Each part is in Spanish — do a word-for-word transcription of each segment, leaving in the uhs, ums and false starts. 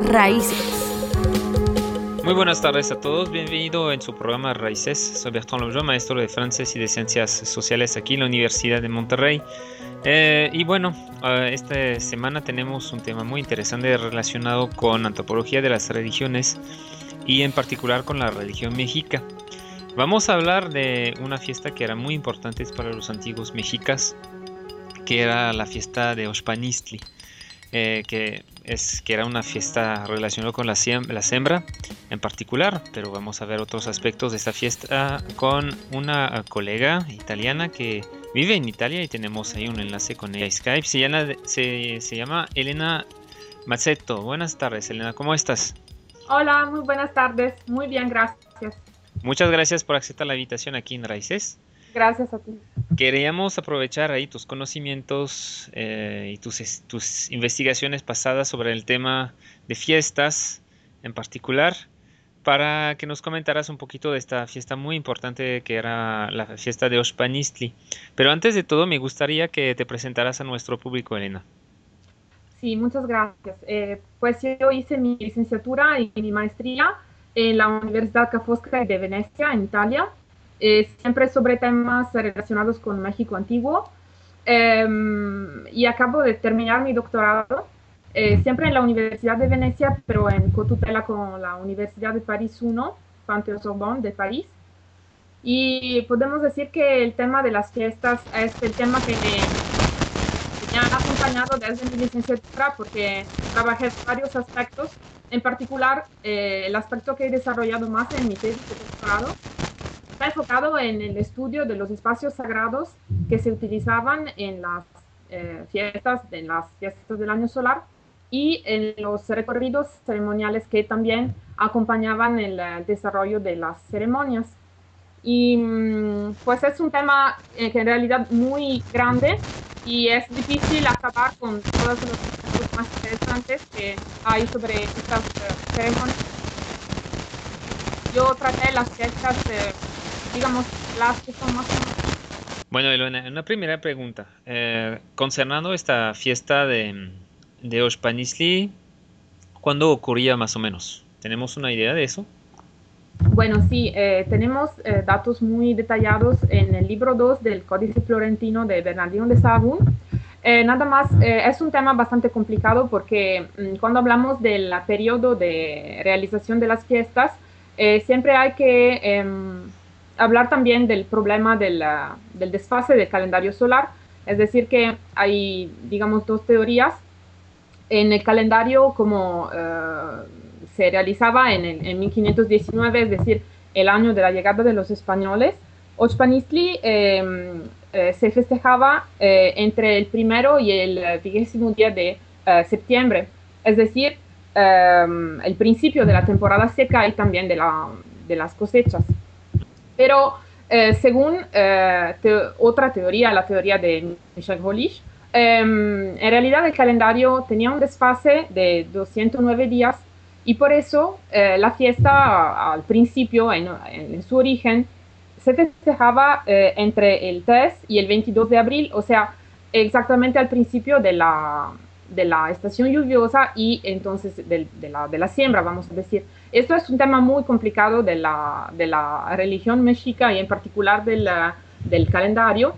Raíces. Muy buenas tardes a todos, bienvenido en su programa Raíces. Soy Bertrand Lobjó, maestro de francés y de ciencias sociales aquí en la Universidad de Monterrey. Eh, y bueno, uh, esta semana tenemos un tema muy interesante relacionado con antropología de las religiones y en particular con la religión mexica. Vamos a hablar de una fiesta que era muy importante para los antiguos mexicas, que era la fiesta de Oxpanistli, eh, que, es, que era una fiesta relacionada con la, siem- la siembra en particular, pero vamos a ver otros aspectos de esta fiesta con una colega italiana que vive en Italia y tenemos ahí un enlace con ella en Skype. Se llama, se, se llama Elena Mazzetto. Buenas tardes, Elena, ¿cómo estás? Hola, muy buenas tardes. Muy bien, gracias. Muchas gracias por aceptar la invitación aquí en Raíces. Gracias a ti. Queríamos aprovechar ahí tus conocimientos eh, y tus, tus investigaciones pasadas sobre el tema de fiestas en particular, para que nos comentaras un poquito de esta fiesta muy importante que era la fiesta de Oxpanistli. Pero antes de todo me gustaría que te presentaras a nuestro público, Elena. Sí, muchas gracias. Eh, pues yo hice mi licenciatura y mi maestría en la Universidad Ca' Foscari de Venecia, en Italia, eh, siempre sobre temas relacionados con México antiguo. Eh, y acabo de terminar mi doctorado, eh, siempre en la Universidad de Venecia, pero en cotutela con la Universidad de París uno, Panthéon-Sorbonne de París. Y podemos decir que el tema de las fiestas es el tema que me ha acompañado desde mi licenciatura, porque trabajé varios aspectos, en particular eh, el aspecto que he desarrollado más en mi tesis de doctorado está enfocado en el estudio de los espacios sagrados que se utilizaban en las eh, fiestas, en las fiestas del año solar y en los recorridos ceremoniales que también acompañaban el, el desarrollo de las ceremonias. Y pues es un tema eh, que en realidad muy grande y es difícil acabar con todos los aspectos más interesantes que hay sobre estas uh, ceremonias. Yo traté las fiestas, eh, digamos, las que son más... Bueno, Elena, una primera pregunta. Eh, concernando esta fiesta de, de Oxpanistli, ¿cuándo ocurría más o menos? ¿Tenemos una idea de eso? Bueno, sí, eh, tenemos eh, datos muy detallados en el libro dos del Códice Florentino de Bernardino de Sahagún. Eh, nada más, eh, es un tema bastante complicado porque mmm, cuando hablamos del periodo de realización de las fiestas, eh, siempre hay que eh, hablar también del problema del, uh, del desfase del calendario solar. Es decir, que hay, digamos, dos teorías. En el calendario, como uh, se realizaba en, el, en mil quinientos diecinueve, es decir, el año de la llegada de los españoles, Oxpanistli eh, eh, se festejaba eh, entre el primero y el vigésimo día de uh, septiembre, es decir, um, el principio de la temporada seca y también de, la, de las cosechas. Pero eh, según eh, te, otra teoría, la teoría de Michel Grolich, eh, en realidad el calendario tenía un desfase de doscientos nueve días y por eso eh, la fiesta al principio, en, en su origen, se festejaba eh, entre el tres y el veintidós de abril, o sea, exactamente al principio de la, de la estación lluviosa y entonces de, de, la, de la siembra, vamos a decir. Esto es un tema muy complicado de la, de la religión mexica y en particular del, del calendario.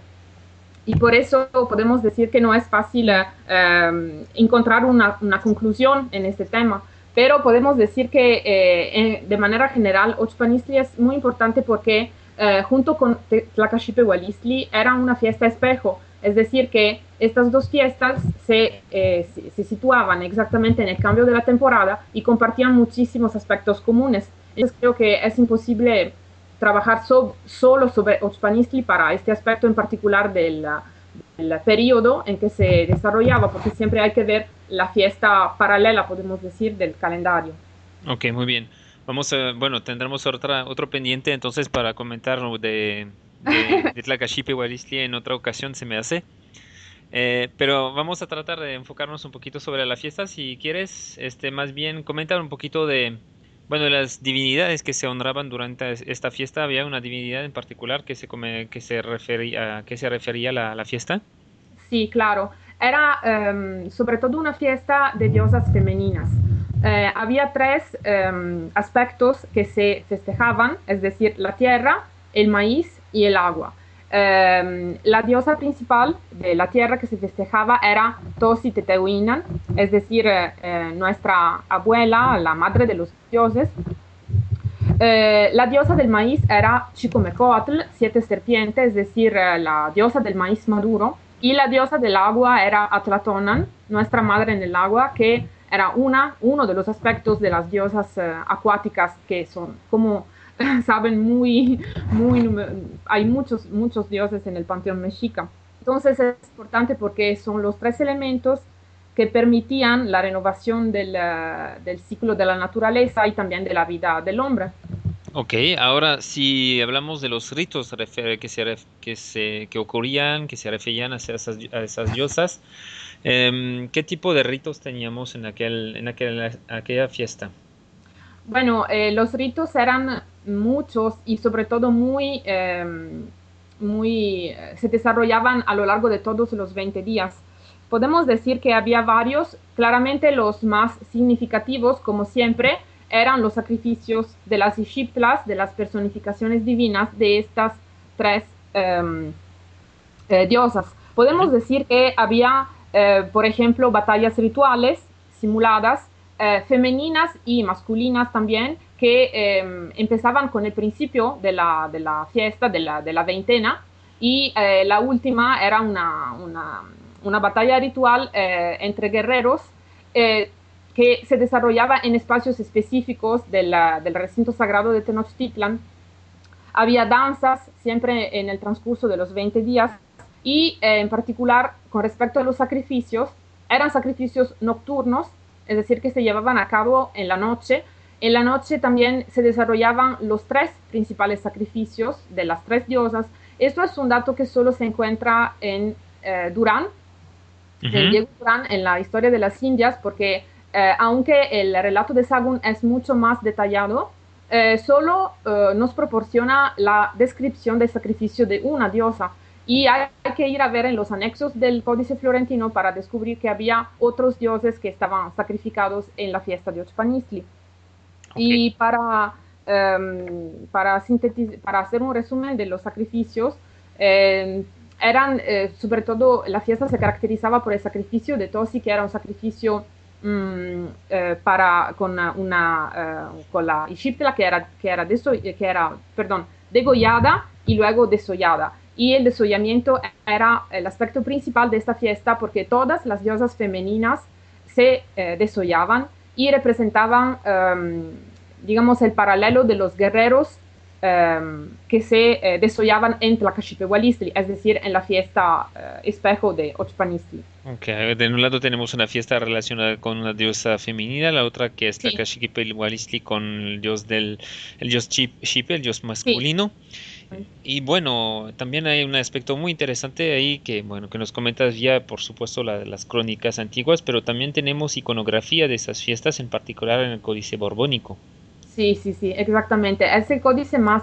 Y por eso podemos decir que no es fácil eh, encontrar una, una conclusión en este tema. Pero podemos decir que eh, en, de manera general Oxpanistli es muy importante porque eh, junto con Tlacaxipehualistli era una fiesta espejo. Es decir, que estas dos fiestas se, eh, se, se situaban exactamente en el cambio de la temporada y compartían muchísimos aspectos comunes. Entonces creo que es imposible trabajar so, solo sobre Oxpanistli para este aspecto en particular del, del periodo en que se desarrollaba, porque siempre hay que ver la fiesta paralela, podemos decir, del calendario. Ok, muy bien. Vamos a, bueno, tendremos otra, otro pendiente entonces para comentar de, de, de Tlacaxipehualistli en otra ocasión, se me hace. Eh, pero vamos a tratar de enfocarnos un poquito sobre la fiesta. Si quieres, este, más bien comentar un poquito de, bueno, las divinidades que se honraban durante esta fiesta. ¿Había una divinidad en particular que se, come, que se refería, que se refería a la, la fiesta? Sí, claro. Era um, sobre todo una fiesta de diosas femeninas. eh, había tres eh, aspectos que se festejaban, es decir, la tierra, el maíz y el agua. Eh, la diosa principal de la tierra que se festejaba era Tosi Tetehuinan, es decir, eh, eh, nuestra abuela, la madre de los dioses. Eh, la diosa del maíz era Chicomecoatl, siete serpientes, es decir, eh, la diosa del maíz maduro. Y la diosa del agua era Atlatonan, nuestra madre en el agua, que era una, uno de los aspectos de las diosas eh, acuáticas que son, como saben, muy, muy, hay muchos, muchos dioses en el panteón mexica. Entonces es importante porque son los tres elementos que permitían la renovación del, uh, del ciclo de la naturaleza y también de la vida del hombre. Ok, ahora si hablamos de los ritos refer- que se, ref- que se que ocurrían, que se referían a esas, a esas diosas, em, ¿qué tipo de ritos teníamos en aquel, en aquel, aquella fiesta? Bueno, eh, los ritos eran muchos y sobre todo muy, eh, muy, eh, se desarrollaban a lo largo de todos los veinte días. Podemos decir que había varios, claramente los más significativos, como siempre, eran los sacrificios de las Ixiptlas, de las personificaciones divinas de estas tres eh, eh, diosas. Podemos Ujú. decir que había, eh, por ejemplo, batallas rituales simuladas, eh, femeninas y masculinas también, que eh, empezaban con el principio de la, de la fiesta, de la, de la veintena, y eh, la última era una, una, una batalla ritual eh, entre guerreros eh, que se desarrollaba en espacios específicos de la, del recinto sagrado de Tenochtitlan. Había danzas siempre en el transcurso de los veinte días y eh, en particular con respecto a los sacrificios, eran sacrificios nocturnos, es decir, que se llevaban a cabo en la noche. En la noche también se desarrollaban los tres principales sacrificios de las tres diosas. Esto es un dato que solo se encuentra en eh, Durán, en Ujú. Diego Durán, en la historia de las Indias, porque eh, aunque el relato de Sagun es mucho más detallado, eh, solo eh, nos proporciona la descripción del sacrificio de una diosa. Y hay, hay, que ir a ver en los anexos del Códice Florentino para descubrir que había otros dioses que estaban sacrificados en la fiesta de Ochpanistli. Ok. Y para, um, para, para hacer un resumen de los sacrificios, eh, eran, eh, sobre todo, la fiesta se caracterizaba por el sacrificio de Tosi, que era un sacrificio um, eh, para, con, una, una, uh, con la Ixiptla, que era, que, era deso, que era perdón, degollada y luego desollada. Y el desollamiento era el aspecto principal de esta fiesta porque todas las diosas femeninas se eh, desollaban y representaban, um, digamos, el paralelo de los guerreros um, que se eh, desollaban en Tlacaxipehualistli, es decir, en la fiesta eh, espejo de Ochpanistli. Ok, de un lado tenemos una fiesta relacionada con una diosa femenina, la otra que es la Sí, Caxiquipelhualistli con el dios del, el dios Chip, Xipe, el dios sí. masculino. Y bueno, también hay un aspecto muy interesante ahí que, bueno, que nos comentas ya, por supuesto, la, las crónicas antiguas, pero también tenemos iconografía de esas fiestas, en particular en el Códice Borbónico. Sí, sí, sí, exactamente. Es el códice más,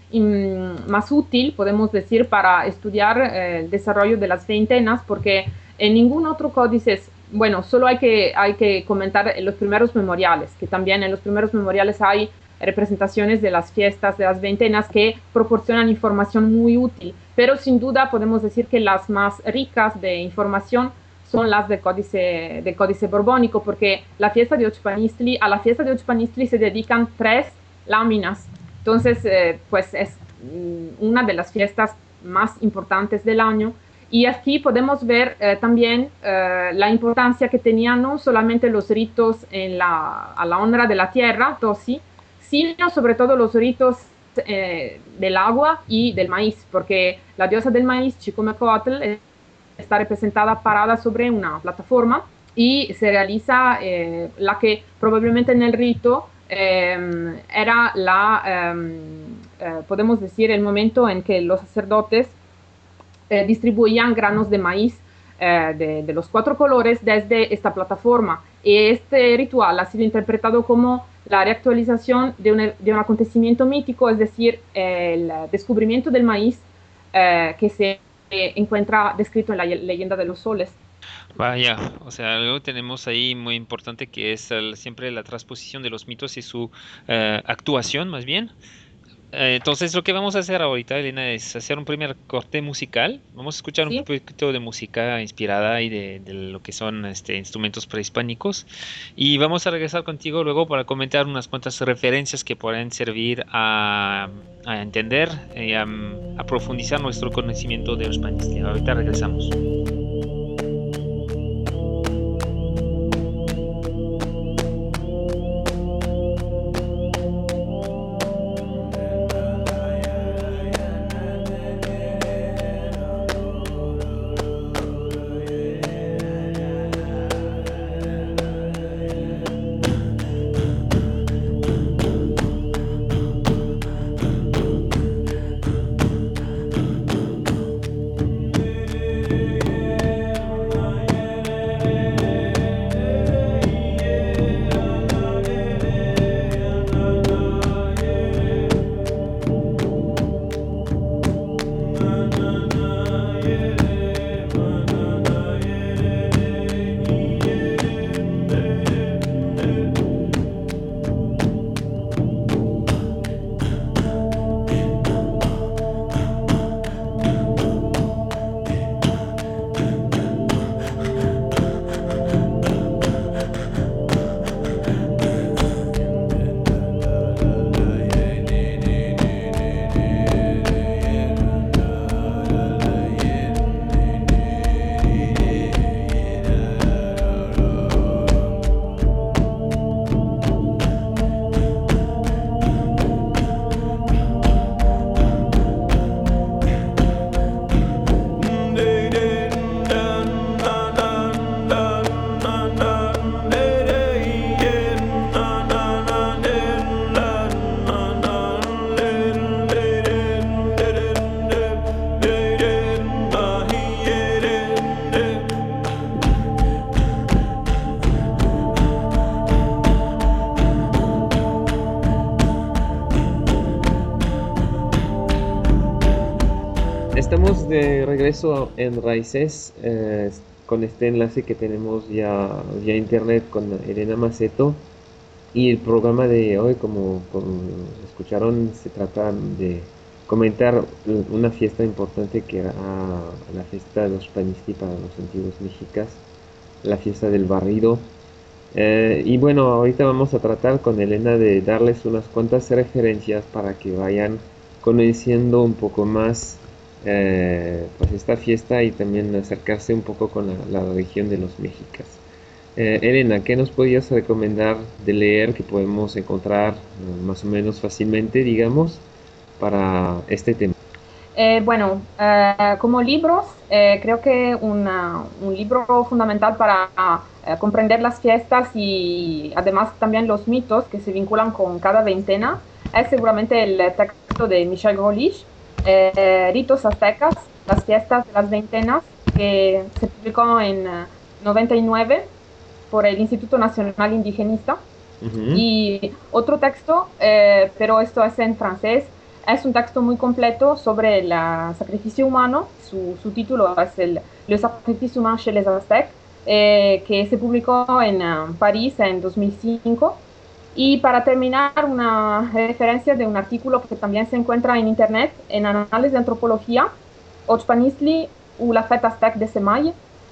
in, más útil, podemos decir, para estudiar eh, el desarrollo de las veintenas, porque en ningún otro códice, bueno, solo hay que, hay que comentar los primeros memoriales, que también en los primeros memoriales hay representaciones de las fiestas de las veintenas que proporcionan información muy útil, pero sin duda podemos decir que las más ricas de información son las del códice, del códice borbónico, porque la fiesta de Ochpanistli, a la fiesta de Ochpanistli se dedican tres láminas. Entonces, eh, pues es una de las fiestas más importantes del año. Y aquí podemos ver eh, también eh, la importancia que tenían no solamente los ritos en la, a la honra de la tierra, Tosi, sino sobre todo los ritos eh, del agua y del maíz, porque la diosa del maíz, Chicomecoatl, está representada parada sobre una plataforma y se realiza eh, la que probablemente en el rito eh, era la, eh, eh, podemos decir, el momento en que los sacerdotes eh, distribuían granos de maíz eh, de, de, los cuatro colores desde esta plataforma. Y este ritual ha sido interpretado como la reactualización de un, de un acontecimiento mítico, es decir, el descubrimiento del maíz eh, que se encuentra descrito en la leyenda de los soles. Vaya, o sea, algo tenemos ahí muy importante que es el- siempre la transposición de los mitos y su eh, actuación, más bien. Eh, entonces, lo que vamos a hacer ahorita, Elena, es hacer un primer corte musical. Vamos a escuchar un ¿Sí? poquito de música inspirada y de, de lo que son este, instrumentos prehispánicos. Y vamos a regresar contigo luego para comentar unas cuantas referencias que pueden servir a, a entender y a, a profundizar nuestro conocimiento de los países. Ahorita regresamos. Estamos de regreso en Raíces eh, con este enlace que tenemos ya vía internet con Elena Maceto y el programa de hoy, como, como escucharon, se trata de comentar una fiesta importante que era la fiesta de los Panisqui para los antiguos mexicas, la fiesta del barrido. Eh, y bueno, ahorita vamos a tratar con Elena de darles unas cuantas referencias para que vayan conociendo un poco más eh, pues esta fiesta y también acercarse un poco con la, la religión de los mexicas. Eh, Elena, ¿qué nos podrías recomendar de leer que podemos encontrar eh, más o menos fácilmente, digamos, para este tema? Eh, bueno, eh, como libros, eh, creo que una- un libro fundamental para eh, comprender las fiestas y además también los mitos que se vinculan con cada veintena es seguramente el texto de Michel Grolich, eh, Ritos Aztecas, las fiestas de las veintenas, que se publicó en eh, noventa y nueve por el Instituto Nacional Indigenista. Ujú. Y otro texto, eh, pero esto es en francés, es un texto muy completo sobre el ah, sacrificio humano. Su, su título es el Le sacrifice humain chez les Aztèques, eh, que se publicó en ah, París en dos mil cinco. Y para terminar, una referencia de un artículo que también se encuentra en Internet, en Análisis de Antropología, Ochpanisli ou la fête aztèque de Semay,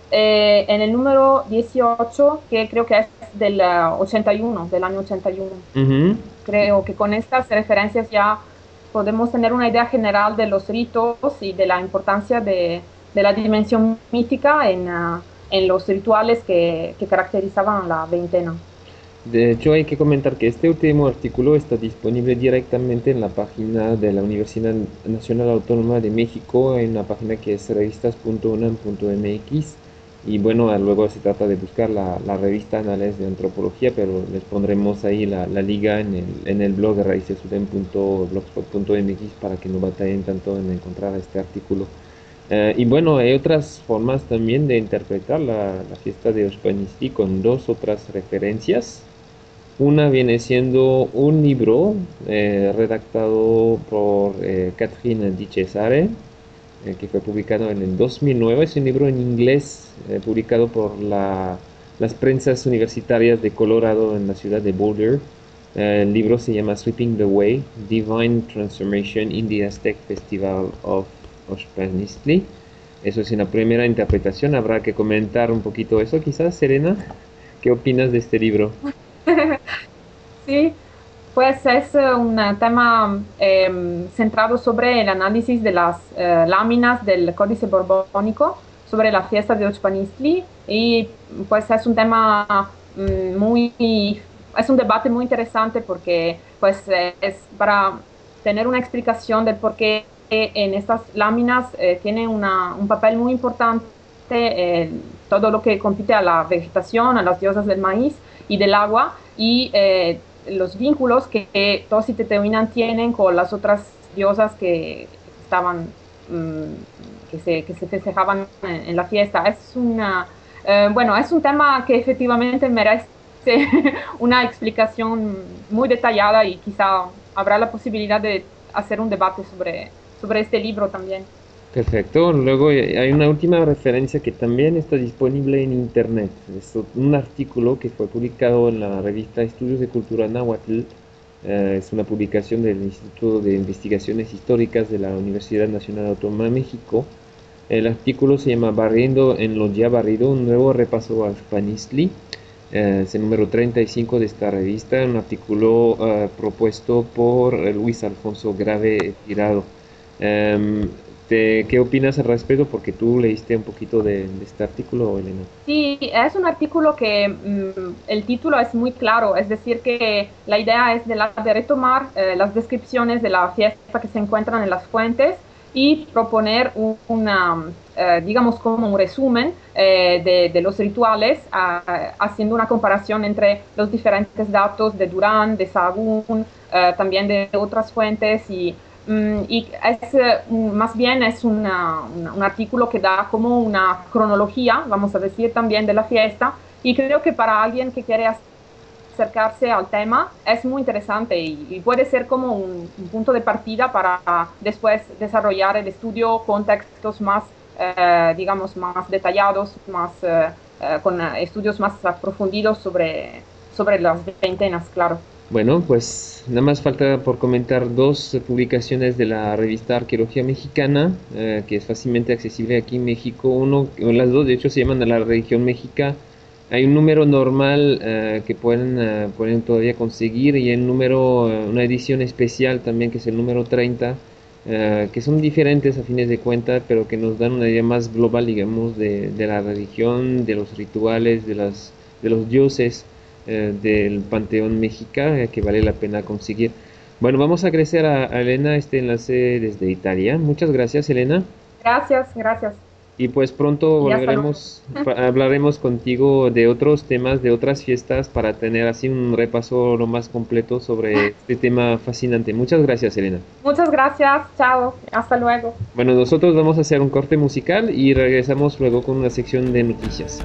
eh, en el número dieciocho, que creo que es del uh, ochenta y uno, del año ochenta y uno. Ujú. Creo que con estas referencias ya podemos tener una idea general de los ritos y de la importancia de, de la dimensión mítica en, uh, en los rituales que, que caracterizaban la veintena. De hecho, hay que comentar que este último artículo está disponible directamente en la página de la Universidad Nacional Autónoma de México, en la página que es revistas punto unam punto m x. Y bueno, luego se trata de buscar la, la revista Análisis de Antropología, pero les pondremos ahí la, la liga en el, en el blog raicesudem punto blogspot punto m x para que no batallen tanto en encontrar este artículo. Eh, y bueno, hay otras formas también de interpretar la, la fiesta de Oxpanistí con dos otras referencias. Una viene siendo un libro eh, redactado por eh, Catherine Di Cesare eh, que fue publicado en el dos mil nueve. Es un libro en inglés eh, publicado por la, las prensas universitarias de Colorado en la ciudad de Boulder. Eh, el libro se llama Sweeping the Way, Divine Transformation in the Aztec Festival of Oxpanistli. Eso es una primera interpretación. Habrá que comentar un poquito eso, quizás, Serena. ¿Qué opinas de este libro? Sí, pues es eh, un tema eh, centrado sobre el análisis de las eh, láminas del Códice Borbónico sobre la fiesta de Oxpanistli, y pues es un tema mm, muy, es un debate muy interesante porque pues eh, es para tener una explicación del por qué en estas láminas eh, tiene una, un papel muy importante eh, todo lo que compite a la vegetación, a las diosas del maíz y del agua, y eh, los vínculos que, que Tos y Teotihuacán tienen con las otras diosas que estaban, um, que, se, que se festejaban en, en la fiesta. Es una, eh, bueno, es un tema que efectivamente merece una explicación muy detallada, y quizá habrá la posibilidad de hacer un debate sobre, sobre este libro también. Perfecto. Luego hay una última referencia que también está disponible en internet. Es un artículo que fue publicado en la revista Estudios de Cultura Náhuatl. Eh, es una publicación del Instituto de Investigaciones Históricas de la Universidad Nacional Autónoma de México. El artículo se llama Barriendo en lo ya barrido, un nuevo repaso a Oxpanistli. Eh, es el número treinta y cinco de esta revista, un artículo uh, propuesto por Luis Alfonso Grave Tirado. Um, Te, ¿Qué opinas al respecto? Porque tú leíste un poquito de, de este artículo, Elena. Sí, es un artículo que mmm, el título es muy claro, es decir, que la idea es de, la, de retomar eh, las descripciones de la fiesta que se encuentran en las fuentes y proponer un, una, eh, digamos, como un resumen eh, de, de los rituales, uh, haciendo una comparación entre los diferentes datos de Durán, de Sahagún, uh, también de otras fuentes, y y es, más bien es una, una, un artículo que da como una cronología, vamos a decir, también de la fiesta, y creo que para alguien que quiere acercarse al tema es muy interesante, y, y puede ser como un, un punto de partida para después desarrollar el estudio con textos más, eh, digamos, más detallados, más, eh, eh, con estudios más aprofundidos sobre, sobre las veintenas, claro. Bueno, pues nada más falta por comentar dos publicaciones de la revista Arqueología Mexicana, eh, que es fácilmente accesible aquí en México. Uno, las dos de hecho se llaman a la región Méxica. Hay un número normal eh, que pueden, uh, pueden todavía conseguir, y el número, uh, una edición especial también, que es el número treinta, uh, que son diferentes a fines de cuentas, pero que nos dan una idea más global, digamos, de, de la religión, de los rituales, de, las, de los dioses Eh, del panteón mexica, eh, que vale la pena conseguir. Bueno, vamos a agradecer a, a Elena este enlace desde Italia. Muchas gracias, Elena. Gracias, gracias. Y pues pronto volveremos, hablaremos contigo de otros temas, de otras fiestas, para tener así un repaso lo más completo sobre este tema fascinante. Muchas gracias, Elena. Muchas gracias, chao, hasta luego. Bueno, nosotros vamos a hacer un corte musical y regresamos luego con una sección de noticias.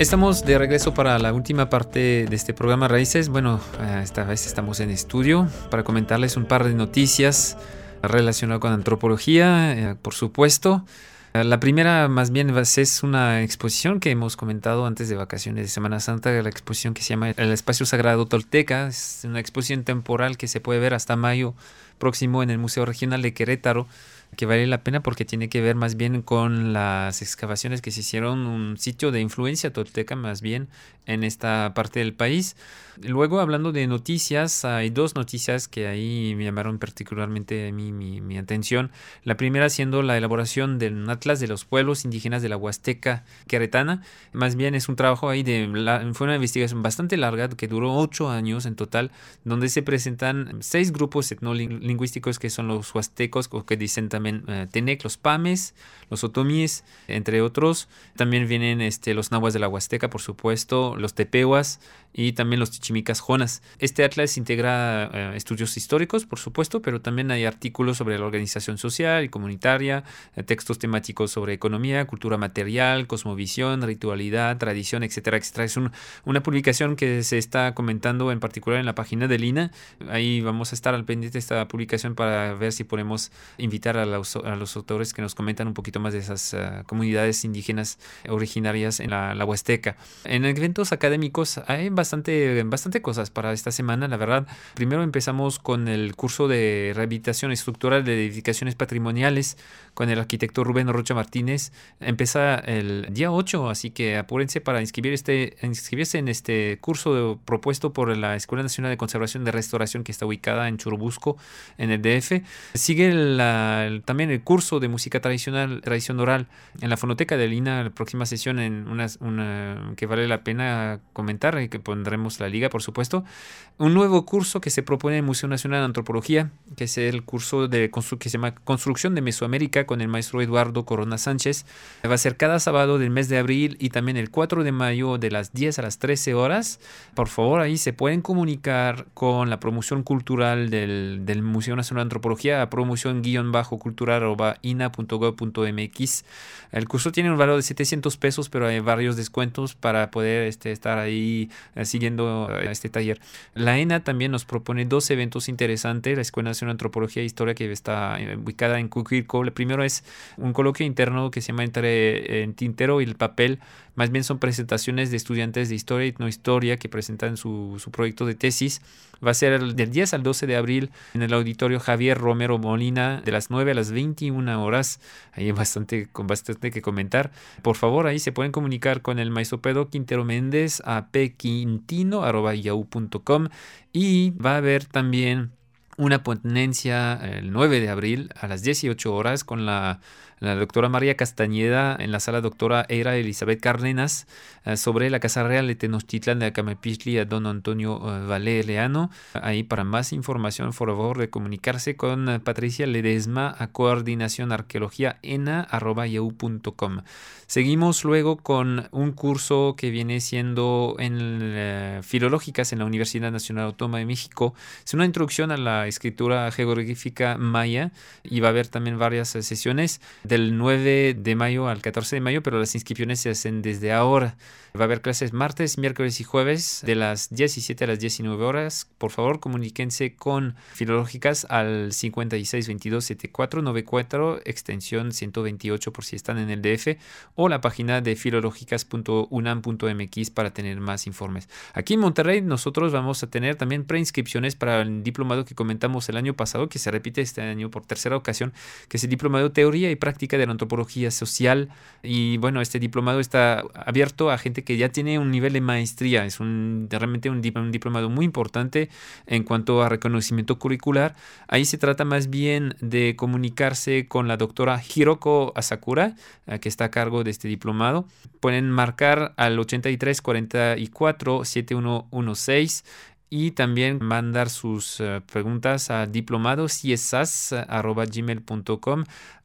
Estamos de regreso para la última parte de este programa Raíces. Bueno, esta vez estamos en estudio para comentarles un par de noticias relacionadas con antropología, por supuesto. La primera más bien es una exposición que hemos comentado antes de vacaciones de Semana Santa, la exposición que se llama El Espacio Sagrado Tolteca. Es una exposición temporal que se puede ver hasta mayo próximo en el Museo Regional de Querétaro, que vale la pena porque tiene que ver más bien con las excavaciones que se hicieron, un sitio de influencia tolteca más bien en esta parte del país. Luego, hablando de noticias, hay dos noticias que ahí me llamaron particularmente a mí mi, mi atención. La primera siendo la elaboración del Atlas de los Pueblos Indígenas de la Huasteca Queretana. Más bien es un trabajo ahí de... La, fue una investigación bastante larga que duró ocho años en total, donde se presentan seis grupos etnolingüísticos que son los huastecos, o que dicen también eh, Tenec, los Pames, los Otomíes, entre otros. También vienen este, los Nahuas de la Huasteca, por supuesto, los Tepehuas y también los Chichimicas Jonas. Este atlas integra eh, estudios históricos, por supuesto, pero también hay artículos sobre la organización social y comunitaria, eh, textos temáticos sobre economía, cultura material, cosmovisión, ritualidad, tradición, etcétera, etcétera. Es un, una publicación que se está comentando en particular en la página del I N A. Ahí vamos a estar al pendiente de esta publicación para ver si podemos invitar a los, a los autores que nos comentan un poquito más de esas uh, comunidades indígenas originarias en la, la Huasteca. En eventos académicos hay bastante, bastante cosas para esta semana, la verdad. Primero empezamos con el curso de rehabilitación estructural de edificaciones patrimoniales con el arquitecto Rubén Rocha Martínez. Empieza el día ocho, así que apúrense para inscribir este, inscribirse en este curso propuesto por la Escuela Nacional de Conservación de Restauración, que está ubicada en Churubusco, en el D F. Sigue la, el, también el curso de música tradicional, tradición oral en la fonoteca del I N A, la próxima sesión en una, una que vale la pena comentar y que pondremos la liga, por supuesto. Un nuevo curso que se propone en el Museo Nacional de Antropología, que es el curso de constru- que se llama Construcción de Mesoamérica, con el maestro Eduardo Corona Sánchez. Va a ser cada sábado del mes de abril y también el cuatro de mayo de las diez a las trece horas. Por favor, ahí se pueden comunicar con la promoción cultural del, del Museo Nacional de Antropología a promoción guión bajo cultural arroba ina punto gob punto mx. El curso tiene un valor de setecientos pesos, pero hay varios descuentos para poder este, estar ahí eh, siguiendo eh, este taller. La E N A también nos propone dos eventos interesantes. La Escuela Nacional de Antropología e Historia, que está eh, ubicada en Cuquilco. El primero es un coloquio interno que se llama Entre el Tintero y el Papel. Más bien son presentaciones de estudiantes de historia y etnohistoria que presentan su, su proyecto de tesis. Va a ser del diez al doce de abril en el auditorio Javier Romero Molina, de las nueve a las veintiuna horas. Hay bastante, con bastante que comentar. Por favor, ahí se pueden comunicar con el maestro Pedro Quintero Méndez a pquintino arroba yahoo punto com. Y va a haber también una ponencia el nueve de abril a las dieciocho horas con la, la doctora María Castañeda en la sala doctora Eira Elizabeth Cárdenas eh, sobre la Casa Real de Tenochtitlan de Acamepixtli a don Antonio eh, Valeriano. Ahí para más información, por favor, de comunicarse con eh, Patricia Ledesma a coordinación arqueología ena arroba yahoo punto com. Seguimos luego con un curso que viene siendo en eh, filológicas en la Universidad Nacional Autónoma de México. Es una introducción a la escritura jeroglífica maya y va a haber también varias sesiones del nueve de mayo al catorce de mayo, pero las inscripciones se hacen desde ahora. Va a haber clases martes, miércoles y jueves de las diecisiete a las diecinueve horas. Por favor, comuníquense con filológicas al cincuenta y seis veintidós setenta y cuatro noventa y cuatro, extensión ciento veintiocho por si están en el D F, o la página de filológicas punto unam punto mx para tener más informes. Aquí en Monterrey nosotros vamos a tener también preinscripciones para el diplomado que comentamos el año pasado, que se repite este año por tercera ocasión, que es el diplomado Teoría y Práctica de la Antropología Social. Y bueno, este diplomado está abierto a gente que ya tiene un nivel de maestría. Es un, realmente un, un diplomado muy importante en cuanto a reconocimiento curricular. Ahí se trata más bien de comunicarse con la doctora Hiroko Asakura, que está a cargo de este diplomado. Pueden marcar al ochenta y tres cuarenta y cuatro setenta y uno dieciséis y también mandar sus uh, preguntas a diplomado ciesas arroba gmail punto com.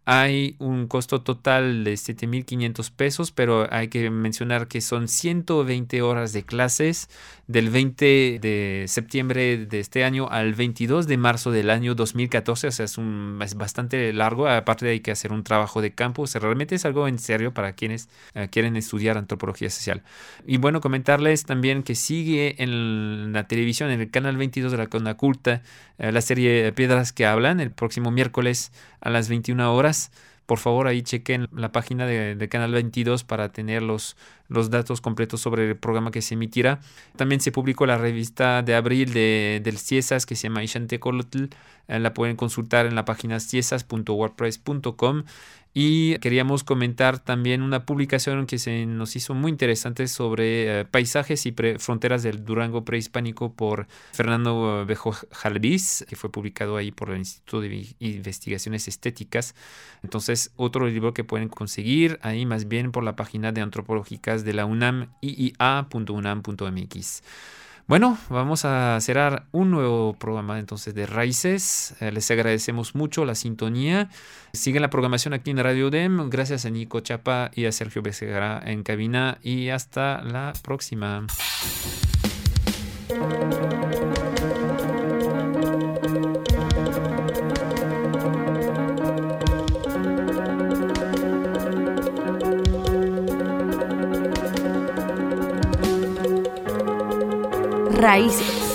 hay un costo total de siete mil quinientos pesos, pero hay que mencionar que son ciento veinte horas de clases del veinte de septiembre de este año al veintidós de marzo del año dos mil catorce. O sea, es, un, es bastante largo. Aparte hay que hacer un trabajo de campo. O sea, realmente es algo en serio para quienes uh, quieren estudiar antropología social. Y bueno, comentarles también que sigue en la televisión, en el canal veintidós de la Conaculta, uh, la serie Piedras que Hablan, el próximo miércoles a las veintiuna horas. Por favor, ahí chequen la página de, de Canal veintidós para tener los, los datos completos sobre el programa que se emitirá. También se publicó la revista de abril de, del CIESAS que se llama Ixantecolotl. Eh, la pueden consultar en la página ciesas punto wordpress punto com. Y queríamos comentar también una publicación que se nos hizo muy interesante sobre eh, paisajes y pre- fronteras del Durango prehispánico por Fernando Bejo Jalvis, que fue publicado ahí por el Instituto de Investigaciones Estéticas. Entonces, otro libro que pueden conseguir ahí más bien por la página de antropológicas de la UNAM, i i a punto unam punto m x. Bueno, vamos a cerrar un nuevo programa entonces de Raíces. Eh, les agradecemos mucho la sintonía. Siguen la programación aquí en Radio U D E M. Gracias a Nico Chapa y a Sergio Becerra en cabina. Y hasta la próxima. Raíces.